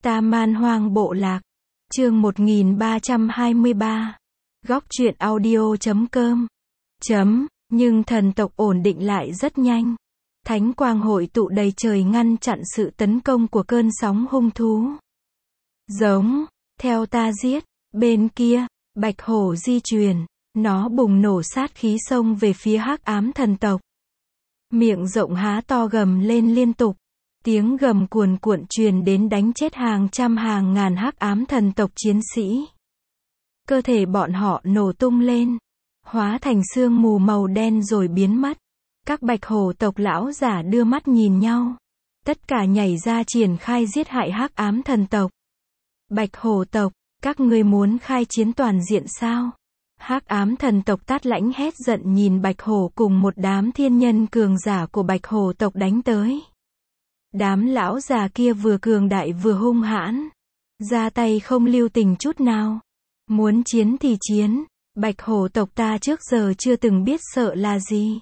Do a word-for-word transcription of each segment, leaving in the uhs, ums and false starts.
Ta Man Hoang Bộ Lạc. Chương một nghìn ba trăm hai mươi ba. Góc truyện audio chấm com. Chấm, nhưng thần tộc ổn định lại rất nhanh. Thánh quang hội tụ đầy trời ngăn chặn sự tấn công của cơn sóng hung thú. Giống, theo ta giết, bên kia, bạch hổ di chuyển, nó bùng nổ sát khí xông về phía hắc ám thần tộc. Miệng rộng há to gầm lên liên tục. Tiếng gầm cuồn cuộn truyền đến đánh chết hàng trăm hàng ngàn hắc ám thần tộc chiến sĩ. Cơ thể bọn họ nổ tung lên, hóa thành sương mù màu đen rồi biến mất. Các bạch hổ tộc lão giả đưa mắt nhìn nhau. Tất cả nhảy ra triển khai giết hại hắc ám thần tộc. Bạch hổ tộc, các ngươi muốn khai chiến toàn diện sao? Hắc ám thần tộc Tát Lãnh hét giận nhìn bạch hổ cùng một đám thiên nhân cường giả của bạch hổ tộc đánh tới. Đám lão già kia vừa cường đại vừa hung hãn, ra tay không lưu tình chút nào. Muốn chiến thì chiến, bạch hổ tộc ta trước giờ chưa từng biết sợ là gì.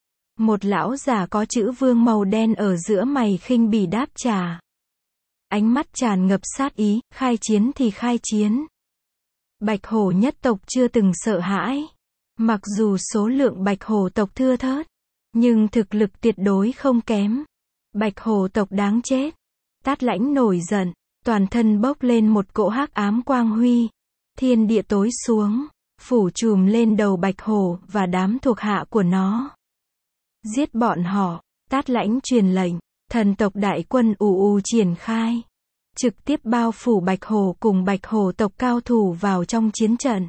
Một lão già có chữ vương màu đen ở giữa mày khinh bỉ đáp trả. Ánh mắt tràn ngập sát ý, khai chiến thì khai chiến. Bạch hổ nhất tộc chưa từng sợ hãi. Mặc dù số lượng bạch hổ tộc thưa thớt, nhưng thực lực tuyệt đối không kém. Bạch hổ tộc đáng chết. Tát Lãnh nổi giận, toàn thân bốc lên một cỗ hắc ám quang huy. Thiên địa tối xuống, phủ trùm lên đầu bạch hổ và đám thuộc hạ của nó. Giết bọn họ. Tát Lãnh truyền lệnh, thần tộc đại quân ù ù triển khai. Trực tiếp bao phủ bạch hổ cùng bạch hổ tộc cao thủ vào trong chiến trận.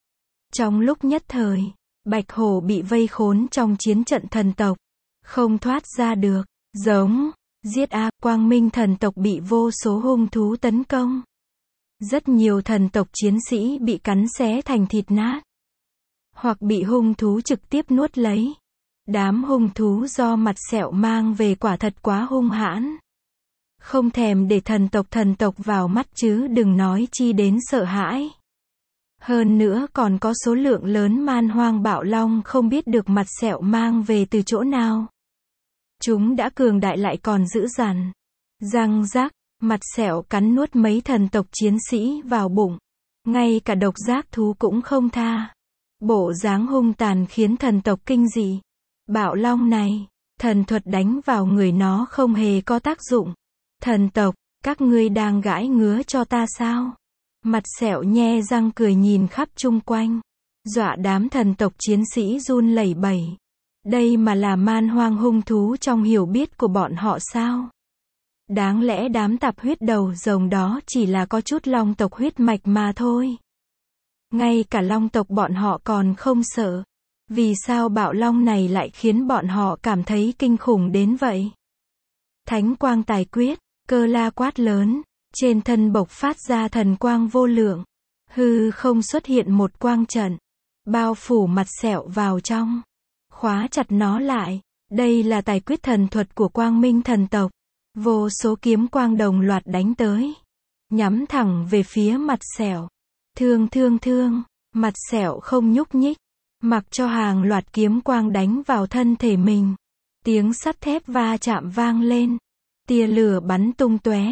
Trong lúc nhất thời, bạch hổ bị vây khốn trong chiến trận thần tộc. Không thoát ra được. Giống, giết a, quang minh thần tộc bị vô số hung thú tấn công. Rất nhiều thần tộc chiến sĩ bị cắn xé thành thịt nát. Hoặc bị hung thú trực tiếp nuốt lấy. Đám hung thú do mặt sẹo mang về quả thật quá hung hãn. Không thèm để thần tộc thần tộc vào mắt chứ đừng nói chi đến sợ hãi. Hơn nữa còn có số lượng lớn man hoang bạo long không biết được mặt sẹo mang về từ chỗ nào. Chúng đã cường đại lại còn dữ dằn. Răng rác, mặt sẹo cắn nuốt mấy thần tộc chiến sĩ vào bụng. Ngay cả độc giác thú cũng không tha. Bộ dáng hung tàn khiến thần tộc kinh dị. Bạo long này, thần thuật đánh vào người nó không hề có tác dụng. Thần tộc, các ngươi đang gãi ngứa cho ta sao? Mặt sẹo nhe răng cười nhìn khắp chung quanh. Dọa đám thần tộc chiến sĩ run lẩy bẩy. Đây mà là man hoang hung thú trong hiểu biết của bọn họ sao? Đáng lẽ đám tạp huyết đầu rồng đó chỉ là có chút long tộc huyết mạch mà thôi. Ngay cả long tộc bọn họ còn không sợ. Vì sao bạo long này lại khiến bọn họ cảm thấy kinh khủng đến vậy? Thánh quang tài quyết, Cơ La quát lớn, trên thân bộc phát ra thần quang vô lượng. Hư không xuất hiện một quang trận, bao phủ mặt sẹo vào trong. Khóa chặt nó lại. Đây là tài quyết thần thuật của quang minh thần tộc. Vô số kiếm quang đồng loạt đánh tới. Nhắm thẳng về phía mặt sẹo. Thương thương thương. Mặt sẹo không nhúc nhích. Mặc cho hàng loạt kiếm quang đánh vào thân thể mình. Tiếng sắt thép va chạm vang lên. Tia lửa bắn tung tóe.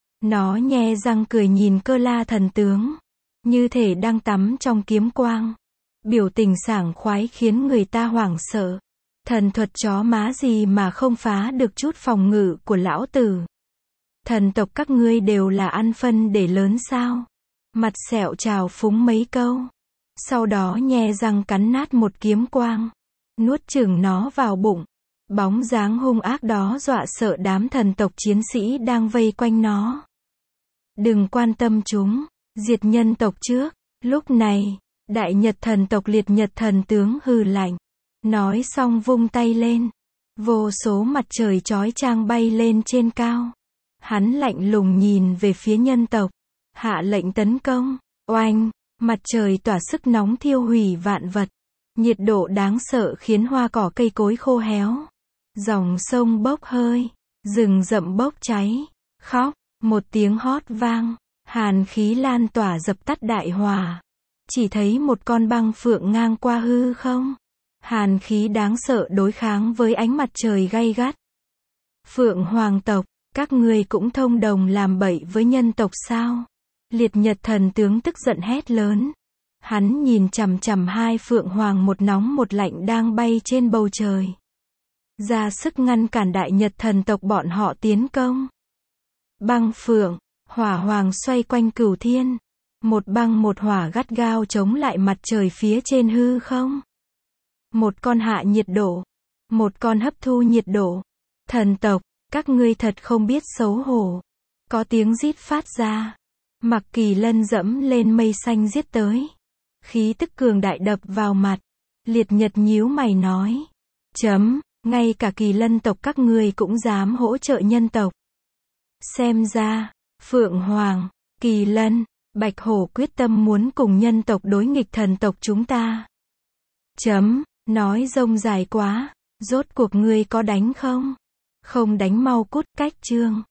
Nó nhe răng cười nhìn Cơ La thần tướng. Như thể đang tắm trong kiếm quang. Biểu tình sảng khoái khiến người ta hoảng sợ. Thần thuật chó má gì mà không phá được chút phòng ngự của lão tử. Thần tộc các ngươi đều là ăn phân để lớn sao? Mặt sẹo trào phúng mấy câu. Sau đó nhe răng cắn nát một kiếm quang. Nuốt chửng nó vào bụng. Bóng dáng hung ác đó dọa sợ đám thần tộc chiến sĩ đang vây quanh nó. Đừng quan tâm chúng. Diệt nhân tộc trước. Lúc này, Đại Nhật thần tộc Liệt Nhật thần tướng hừ lạnh. Nói xong vung tay lên. Vô số mặt trời chói chang bay lên trên cao. Hắn lạnh lùng nhìn về phía nhân tộc. Hạ lệnh tấn công. Oanh, mặt trời tỏa sức nóng thiêu hủy vạn vật. Nhiệt độ đáng sợ khiến hoa cỏ cây cối khô héo. Dòng sông bốc hơi. Rừng rậm bốc cháy. Khóc, một tiếng hót vang. Hàn khí lan tỏa dập tắt đại hỏa. Chỉ thấy một con băng phượng ngang qua hư không. Hàn khí đáng sợ đối kháng với ánh mặt trời gay gắt. Phượng hoàng tộc, Các ngươi cũng thông đồng làm bậy với nhân tộc sao? Liệt Nhật thần tướng tức giận hét lớn. Hắn nhìn chằm chằm hai phượng hoàng một nóng một lạnh đang bay trên bầu trời. Ra sức ngăn cản đại Nhật thần tộc bọn họ tiến công. Băng phượng, hỏa hoàng xoay quanh cửu thiên. Một băng một hỏa gắt gao chống lại mặt trời phía trên hư không. Một con hạ nhiệt độ. Một con hấp thu nhiệt độ. Thần tộc, các ngươi thật không biết xấu hổ. Có tiếng rít phát ra. Mặc Kỳ Lân dẫm lên mây xanh giết tới. Khí tức cường đại đập vào mặt. Liệt Nhật nhíu mày nói. Chấm, ngay cả Kỳ Lân tộc các ngươi cũng dám hỗ trợ nhân tộc. Xem ra, Phượng Hoàng, Kỳ Lân, Bạch Hổ quyết tâm muốn cùng nhân tộc đối nghịch thần tộc chúng ta. Chấm, nói rông dài quá, rốt cuộc ngươi có đánh không? Không đánh mau cút, cách chương.